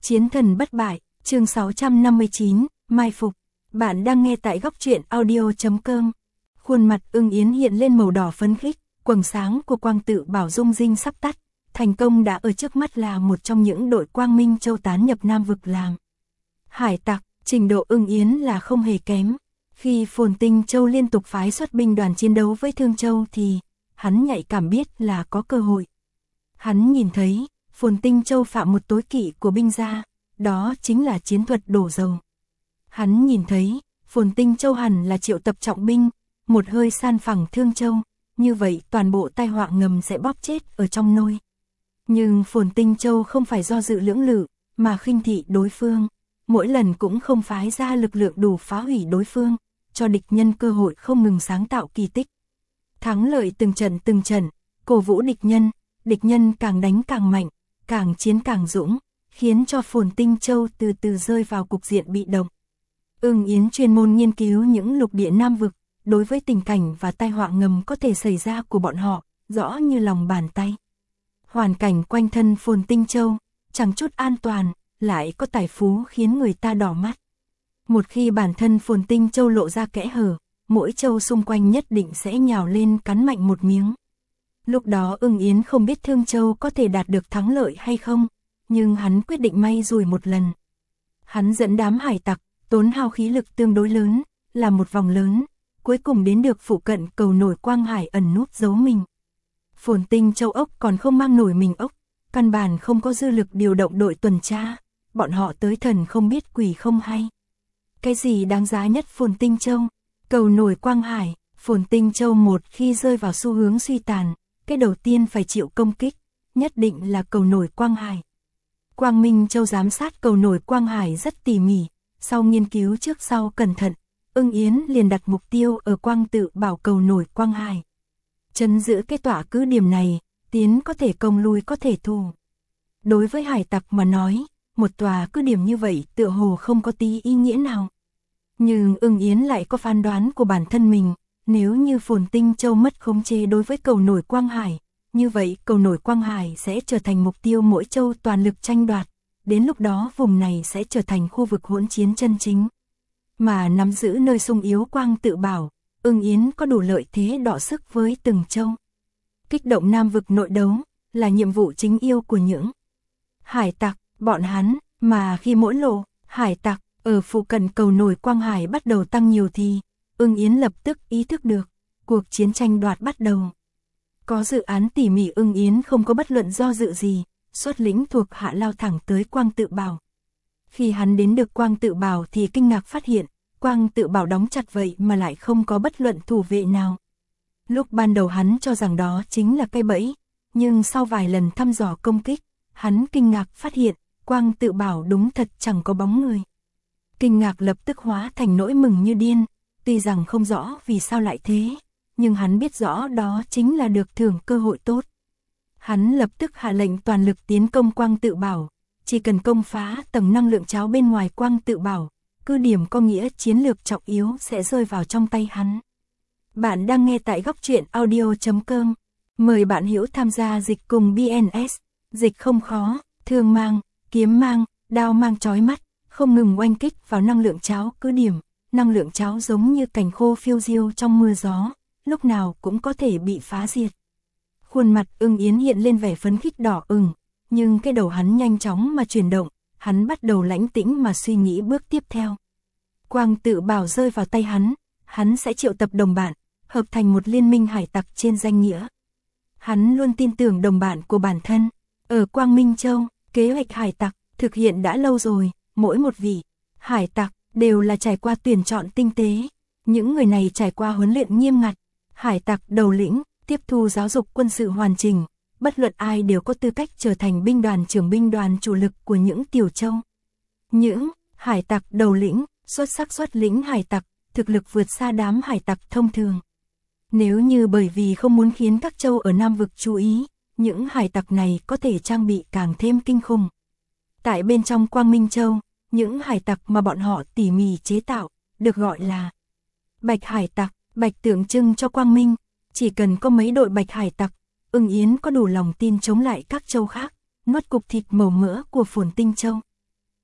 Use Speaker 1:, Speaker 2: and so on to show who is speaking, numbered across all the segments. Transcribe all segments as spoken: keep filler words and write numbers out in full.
Speaker 1: Chiến thần bất bại, chương sáu trăm năm mươi chín, mai phục. Bạn đang nghe tại góc truyện audio chấm com. Khuôn mặt Ưng Yến hiện lên màu đỏ phấn khích, quầng sáng của quang tự bảo dung dinh sắp tắt, thành công đã ở trước mắt là một trong những đội Quang Minh Châu tán nhập Nam vực làm hải tặc. Trình độ Ưng Yến là không hề kém. Khi Phồn Tinh Châu liên tục phái xuất binh đoàn chiến đấu với Thương Châu thì hắn nhạy cảm biết là có cơ hội. Hắn nhìn thấy Phồn Tinh Châu phạm một tối kỵ của binh gia, đó chính là chiến thuật đổ dầu. Hắn nhìn thấy Phồn Tinh Châu hẳn là triệu tập trọng binh, một hơi san phẳng Thương Châu, như vậy toàn bộ tai họa ngầm sẽ bóp chết ở trong nôi. Nhưng Phồn Tinh Châu không phải do dự lưỡng lự, mà khinh thị đối phương, mỗi lần cũng không phái ra lực lượng đủ phá hủy đối phương, cho địch nhân cơ hội không ngừng sáng tạo kỳ tích. Thắng lợi từng trận từng trận, cổ vũ địch nhân, địch nhân càng đánh càng mạnh, càng chiến càng dũng, khiến cho Phồn Tinh Châu từ từ rơi vào cục diện bị động. Ưng Yến chuyên môn nghiên cứu những lục địa Nam vực, đối với tình cảnh và tai họa ngầm có thể xảy ra của bọn họ, rõ như lòng bàn tay. Hoàn cảnh quanh thân Phồn Tinh Châu, chẳng chút an toàn, lại có tài phú khiến người ta đỏ mắt. Một khi bản thân Phồn Tinh Châu lộ ra kẽ hở, mỗi châu xung quanh nhất định sẽ nhào lên cắn mạnh một miếng. Lúc đó Ưng Yến không biết Thương Châu có thể đạt được thắng lợi hay không, nhưng hắn quyết định may rủi một lần. Hắn dẫn đám hải tặc, tốn hao khí lực tương đối lớn, làm một vòng lớn, cuối cùng đến được phụ cận cầu nổi Quang Hải ẩn núp giấu mình. Phồn Tinh Châu ốc còn không mang nổi mình ốc, căn bản không có dư lực điều động đội tuần tra, bọn họ tới thần không biết quỷ không hay. Cái gì đáng giá nhất Phồn Tinh Châu? Cầu nổi Quang Hải. Phồn Tinh Châu một khi rơi vào xu hướng suy tàn, cái đầu tiên phải chịu công kích, nhất định là cầu nổi Quang Hải. Quang Minh Châu giám sát cầu nổi Quang Hải rất tỉ mỉ, sau nghiên cứu trước sau cẩn thận, Ưng Yến liền đặt mục tiêu ở Quang Tự Bảo cầu nổi Quang Hải. Trấn giữ cái tỏa cứ điểm này, tiến có thể công lui có thể thủ. Đối với hải tặc mà nói, một tòa cứ điểm như vậy tựa hồ không có tí ý nghĩa nào. Nhưng Ưng Yến lại có phán đoán của bản thân mình, nếu như Phồn Tinh Châu mất khống chế đối với cầu nổi Quang Hải, như vậy cầu nổi Quang Hải sẽ trở thành mục tiêu mỗi châu toàn lực tranh đoạt, đến lúc đó vùng này sẽ trở thành khu vực hỗn chiến chân chính. Mà nắm giữ nơi sung yếu Quang Tự Bảo, Ưng Yến có đủ lợi thế đọ sức với từng châu. Kích động Nam vực nội đấu là nhiệm vụ chính yêu của những hải tặc, bọn hắn, mà khi mỗi lộ hải tặc ở phụ cận cầu nổi Quang Hải bắt đầu tăng nhiều thì Ưng Yến lập tức ý thức được, cuộc chiến tranh đoạt bắt đầu. Có dự án tỉ mỉ Ưng Yến không có bất luận do dự gì, xuất lĩnh thuộc hạ lao thẳng tới Quang Tự Bảo. Khi hắn đến được Quang Tự Bảo thì kinh ngạc phát hiện, Quang Tự Bảo đóng chặt vậy mà lại không có bất luận thủ vệ nào. Lúc ban đầu hắn cho rằng đó chính là cây bẫy, nhưng sau vài lần thăm dò công kích, hắn kinh ngạc phát hiện, Quang Tự Bảo đúng thật chẳng có bóng người. Kinh ngạc lập tức hóa thành nỗi mừng như điên, tuy rằng không rõ vì sao lại thế, nhưng hắn biết rõ đó chính là được thưởng cơ hội tốt. Hắn lập tức hạ lệnh toàn lực tiến công Quang Tự Bảo, chỉ cần công phá tầng năng lượng cháo bên ngoài Quang Tự Bảo, cứ điểm có nghĩa chiến lược trọng yếu sẽ rơi vào trong tay hắn. Bạn đang nghe tại góc truyện audio chấm com. Mời bạn hữu tham gia dịch cùng bê en ét. Dịch không khó, thương mang, kiếm mang, đao mang chói mắt, không ngừng oanh kích vào năng lượng cháo cứ điểm. Năng lượng cháo giống như cành khô phiêu diêu trong mưa gió, lúc nào cũng có thể bị phá diệt. Khuôn mặt Ưng Yến hiện lên vẻ phấn khích đỏ ửng, nhưng cái đầu hắn nhanh chóng mà chuyển động, hắn bắt đầu lãnh tĩnh mà suy nghĩ bước tiếp theo. Quang Tự Bảo rơi vào tay hắn, hắn sẽ triệu tập đồng bạn, hợp thành một liên minh hải tặc trên danh nghĩa. Hắn luôn tin tưởng đồng bạn của bản thân. Ở Quang Minh Châu, kế hoạch hải tặc thực hiện đã lâu rồi, mỗi một vị hải tặc đều là trải qua tuyển chọn tinh tế. Những người này trải qua huấn luyện nghiêm ngặt, hải tặc đầu lĩnh, tiếp thu giáo dục quân sự hoàn chỉnh, bất luận ai đều có tư cách trở thành binh đoàn trưởng binh đoàn chủ lực của những tiểu châu. Những hải tặc đầu lĩnh, xuất sắc xuất lĩnh hải tặc, thực lực vượt xa đám hải tặc thông thường. Nếu như bởi vì không muốn khiến các châu ở Nam vực chú ý, những hải tặc này có thể trang bị càng thêm kinh khủng. Tại bên trong Quang Minh Châu, những hải tặc mà bọn họ tỉ mỉ chế tạo, được gọi là Bạch Hải Tặc. Bạch tượng trưng cho quang minh, chỉ cần có mấy đội Bạch Hải Tặc, Ưng Yến có đủ lòng tin chống lại các châu khác, nuốt cục thịt màu mỡ của Phồn Tinh Châu.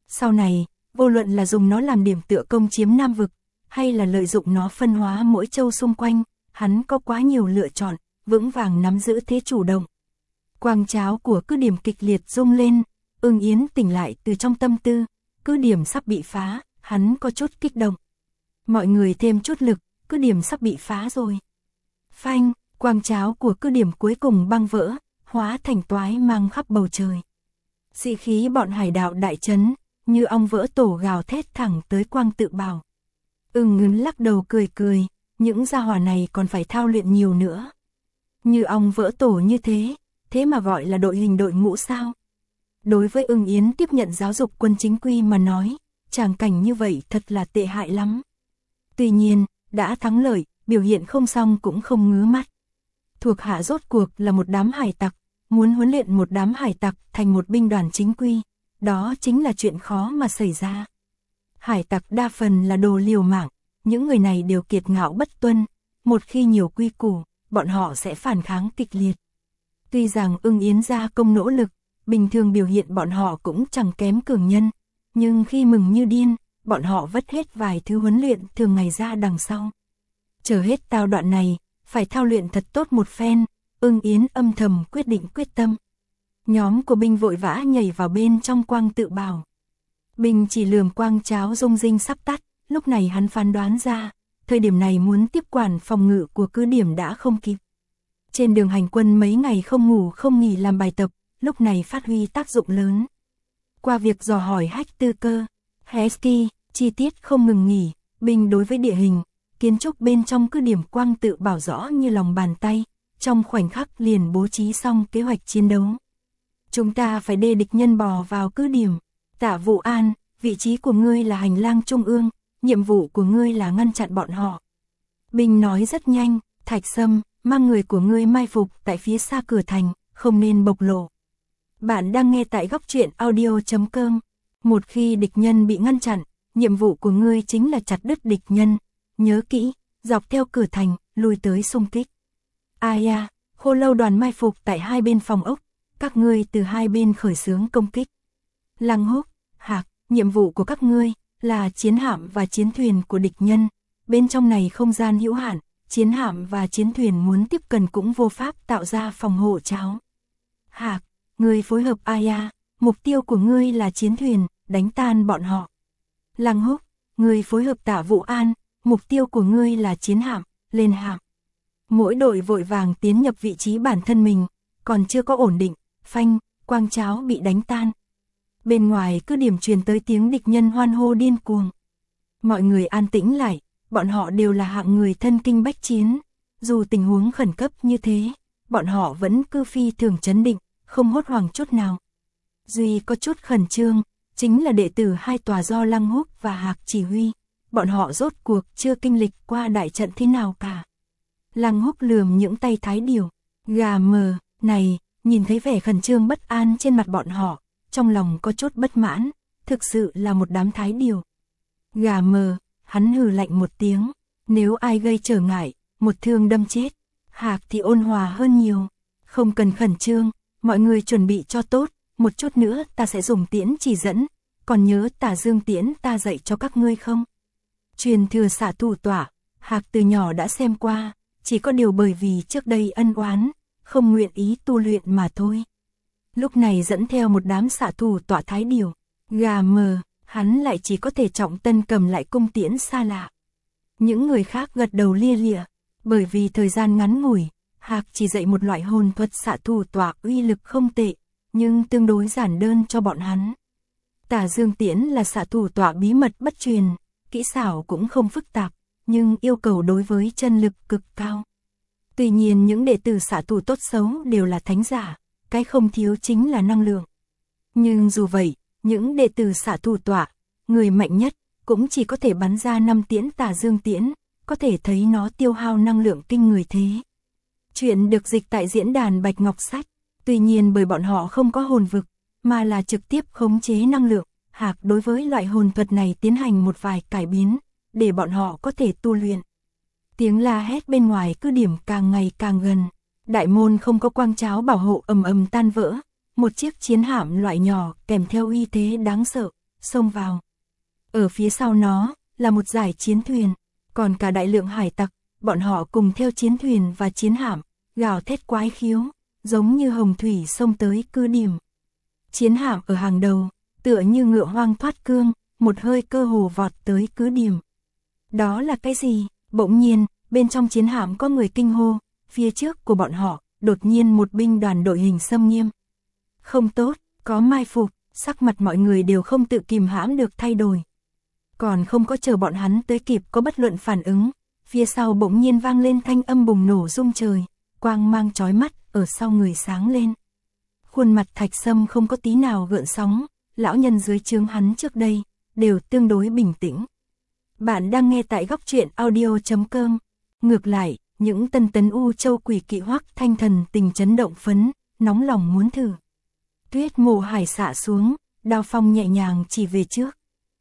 Speaker 1: Sau này, vô luận là dùng nó làm điểm tựa công chiếm Nam vực, hay là lợi dụng nó phân hóa mỗi châu xung quanh, hắn có quá nhiều lựa chọn, vững vàng nắm giữ thế chủ động. Quang cháo của cứ điểm kịch liệt rung lên, Ưng Yến tỉnh lại từ trong tâm tư, cứ điểm sắp bị phá, hắn có chút kích động. Mọi người thêm chút lực, cứ điểm sắp bị phá rồi. Phanh, quang cháo của cứ điểm cuối cùng băng vỡ, hóa thành toái mang khắp bầu trời. Sĩ khí bọn hải đạo đại chấn, như ong vỡ tổ gào thét thẳng tới Quang Tự Bảo. Ưng Ngấn lắc đầu cười cười, những gia hỏa này còn phải thao luyện nhiều nữa. Như ong vỡ tổ như thế, thế mà gọi là đội hình đội ngũ sao? Đối với Ưng Yến tiếp nhận giáo dục quân chính quy mà nói, tràng cảnh như vậy thật là tệ hại lắm. Tuy nhiên, đã thắng lợi, biểu hiện không xong cũng không ngứa mắt. Thuộc hạ rốt cuộc là một đám hải tặc, muốn huấn luyện một đám hải tặc thành một binh đoàn chính quy, đó chính là chuyện khó mà xảy ra. Hải tặc đa phần là đồ liều mạng, những người này đều kiệt ngạo bất tuân, một khi nhiều quy củ, bọn họ sẽ phản kháng kịch liệt. Tuy rằng Ưng Yến gia công nỗ lực, bình thường biểu hiện bọn họ cũng chẳng kém cường nhân, nhưng khi mừng như điên, bọn họ vất hết vài thứ huấn luyện thường ngày ra đằng sau. Chờ hết tao đoạn này, phải thao luyện thật tốt một phen, Ưng Yến âm thầm quyết định quyết tâm. Nhóm của binh vội vã nhảy vào bên trong Quang Tự Bảo. Binh chỉ lườm quang cháo rung rinh sắp tắt, lúc này hắn phán đoán ra, thời điểm này muốn tiếp quản phòng ngự của cứ điểm đã không kịp. Trên đường hành quân mấy ngày không ngủ không nghỉ làm bài tập, lúc này phát huy tác dụng lớn. Qua việc dò hỏi Hách Tư Cơ, Hesky, chi tiết không ngừng nghỉ, binh đối với địa hình, kiến trúc bên trong cứ điểm Quang Tự Bảo rõ như lòng bàn tay, trong khoảnh khắc liền bố trí xong kế hoạch chiến đấu. Chúng ta phải đê địch nhân bò vào cứ điểm. Tạ Vụ An, vị trí của ngươi là hành lang trung ương, nhiệm vụ của ngươi là ngăn chặn bọn họ. Binh nói rất nhanh, Thạch Sâm, mang người của ngươi mai phục tại phía xa cửa thành, không nên bộc lộ. Bạn đang nghe tại góc truyện audio chấm com. Một khi địch nhân bị ngăn chặn, nhiệm vụ của ngươi chính là chặt đứt địch nhân. Nhớ kỹ, dọc theo cửa thành, lùi tới xung kích. Ai à, Khô Lâu đoàn mai phục tại hai bên phòng ốc, các ngươi từ hai bên khởi xướng công kích. Lăng Húc, Hạc, nhiệm vụ của các ngươi là chiến hạm và chiến thuyền của địch nhân. Bên trong này không gian hữu hạn, chiến hạm và chiến thuyền muốn tiếp cận cũng vô pháp tạo ra phòng hộ cháo. Hạc, ngươi phối hợp Aya, mục tiêu của ngươi là chiến thuyền, đánh tan bọn họ. Lăng Húc, ngươi phối hợp Tạ Vụ An, mục tiêu của ngươi là chiến hạm, lên hạm. Mỗi đội vội vàng tiến nhập vị trí bản thân mình, còn chưa có ổn định, phanh, quang cháo bị đánh tan. Bên ngoài cứ điểm truyền tới tiếng địch nhân hoan hô điên cuồng. Mọi người an tĩnh lại, bọn họ đều là hạng người thân kinh bách chiến. Dù tình huống khẩn cấp như thế, bọn họ vẫn cư phi thường chấn định, không hốt hoảng chút nào. Duy có chút khẩn trương, chính là đệ tử hai tòa do Lăng Húc và Hạc chỉ huy. Bọn họ rốt cuộc chưa kinh lịch qua đại trận thế nào cả. Lăng Húc lườm những tay thái điều, gà mờ, này, nhìn thấy vẻ khẩn trương bất an trên mặt bọn họ, trong lòng có chút bất mãn, thực sự là một đám thái điều. Gà mờ, hắn hừ lạnh một tiếng, nếu ai gây trở ngại, một thương đâm chết. Hạc thì ôn hòa hơn nhiều, không cần khẩn trương, mọi người chuẩn bị cho tốt, một chút nữa ta sẽ dùng tiễn chỉ dẫn, còn nhớ Tả Dương tiễn ta dạy cho các ngươi không? Truyền thừa xạ thủ tỏa, Hạc từ nhỏ đã xem qua, chỉ có điều bởi vì trước đây ân oán, không nguyện ý tu luyện mà thôi. Lúc này dẫn theo một đám xạ thủ tỏa thái điều, gà mờ, hắn lại chỉ có thể trọng tân cầm lại cung tiễn xa lạ. Những người khác gật đầu lia lịa, bởi vì thời gian ngắn ngủi, Hạc chỉ dạy một loại hồn thuật xạ thủ tỏa uy lực không tệ, nhưng tương đối giản đơn cho bọn hắn. Tả Dương tiễn là xạ thủ tỏa bí mật bất truyền, kỹ xảo cũng không phức tạp, nhưng yêu cầu đối với chân lực cực cao. Tuy nhiên những đệ tử xạ thủ tốt xấu đều là thánh giả, cái không thiếu chính là năng lượng. Nhưng dù vậy, những đệ tử xạ thủ tỏa, người mạnh nhất, cũng chỉ có thể bắn ra năm tiễn Tả Dương tiễn, có thể thấy nó tiêu hao năng lượng kinh người thế. Chuyện được dịch tại diễn đàn Bạch Ngọc Sách, tuy nhiên bởi bọn họ không có hồn vực, mà là trực tiếp khống chế năng lượng, Hạc đối với loại hồn thuật này tiến hành một vài cải biến, để bọn họ có thể tu luyện. Tiếng la hét bên ngoài cứ điểm càng ngày càng gần, đại môn không có quang cháo bảo hộ ầm ầm tan vỡ, một chiếc chiến hạm loại nhỏ kèm theo uy thế đáng sợ, xông vào. Ở phía sau nó, là một dải chiến thuyền, còn cả đại lượng hải tặc, bọn họ cùng theo chiến thuyền và chiến hạm, gào thét quái khiếu, giống như hồng thủy xông tới cứ điểm. Chiến hạm ở hàng đầu, tựa như ngựa hoang thoát cương, một hơi cơ hồ vọt tới cứ điểm. Đó là cái gì? Bỗng nhiên, bên trong chiến hạm có người kinh hô, phía trước của bọn họ, đột nhiên một binh đoàn đội hình xâm nghiêm. Không tốt, có mai phục, sắc mặt mọi người đều không tự kìm hãm được thay đổi. Còn không có chờ bọn hắn tới kịp có bất luận phản ứng, phía sau bỗng nhiên vang lên thanh âm bùng nổ rung trời, quang mang chói mắt ở sau người sáng lên. Khuôn mặt Thạch Sâm không có tí nào gợn sóng, lão nhân dưới trướng hắn trước đây, đều tương đối bình tĩnh. Bạn đang nghe tại góc truyện audio chấm com. Ngược lại, những tân tấn U Châu Quỷ Kỵ Hoắc Thanh Thần tình chấn động phấn, nóng lòng muốn thử. Tuyết Mộ Hải xạ xuống, đao phong nhẹ nhàng chỉ về trước.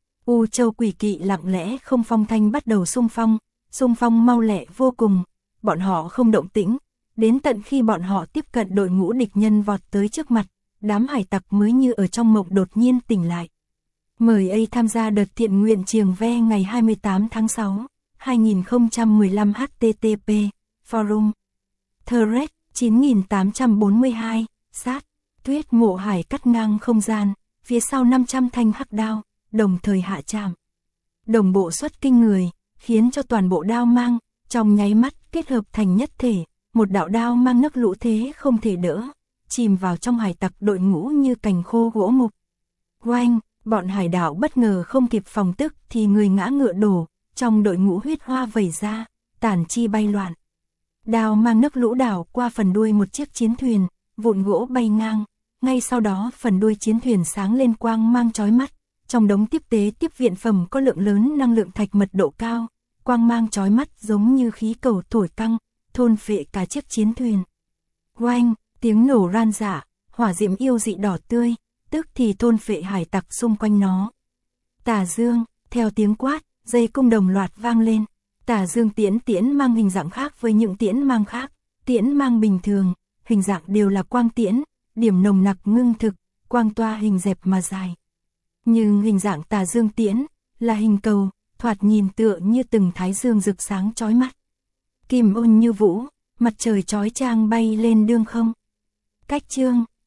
Speaker 1: U Châu Quỷ Kỵ lặng lẽ không phong thanh bắt đầu xung phong, xung phong mau lẹ vô cùng, bọn họ không động tĩnh, đến tận khi bọn họ tiếp cận đội ngũ địch nhân vọt tới trước mặt, đám hải tặc mới như ở trong mộng đột nhiên tỉnh lại. Mời A tham gia đợt thiện nguyện Triềng Ve ngày hai mươi tám tháng sáu, hai nghìn không trăm mười lăm H T T P, Forum, Thread chín nghìn tám trăm bốn mươi hai, sát, Tuyết Mộ Hải cắt ngang không gian, phía sau năm trăm thanh hắc đao, đồng thời hạ trảm. Đồng bộ xuất kinh người, khiến cho toàn bộ đao mang, trong nháy mắt kết hợp thành nhất thể, một đạo đao mang nấc lũ thế không thể đỡ, chìm vào trong hải tặc đội ngũ như cành khô gỗ mục. Oanh, bọn hải đảo bất ngờ không kịp phòng tức thì người ngã ngựa đổ, trong đội ngũ huyết hoa vẩy ra, tàn chi bay loạn. Đao mang nấc lũ đảo qua phần đuôi một chiếc chiến thuyền, vụn gỗ bay ngang, ngay sau đó phần đuôi chiến thuyền sáng lên quang mang chói mắt, trong đống tiếp tế tiếp viện phẩm có lượng lớn năng lượng thạch mật độ cao, quang mang chói mắt giống như khí cầu thổi căng, thôn phệ cả chiếc chiến thuyền. Oanh, tiếng nổ ran rả, hỏa diễm yêu dị đỏ tươi, tức thì thôn phệ hải tặc xung quanh nó. Tà Dương, theo tiếng quát, dây cung đồng loạt vang lên. Tà Dương tiễn tiễn mang hình dạng khác với những tiễn mang khác, tiễn mang bình thường, hình dạng đều là quang tiễn, điểm nồng nặc ngưng thực, quang toa hình dẹp mà dài. Nhưng hình dạng Tà Dương tiễn là hình cầu, thoạt nhìn tựa như từng thái dương rực sáng chói mắt. Kim ôn như vũ, mặt trời chói chang bay lên đương không. Cách chương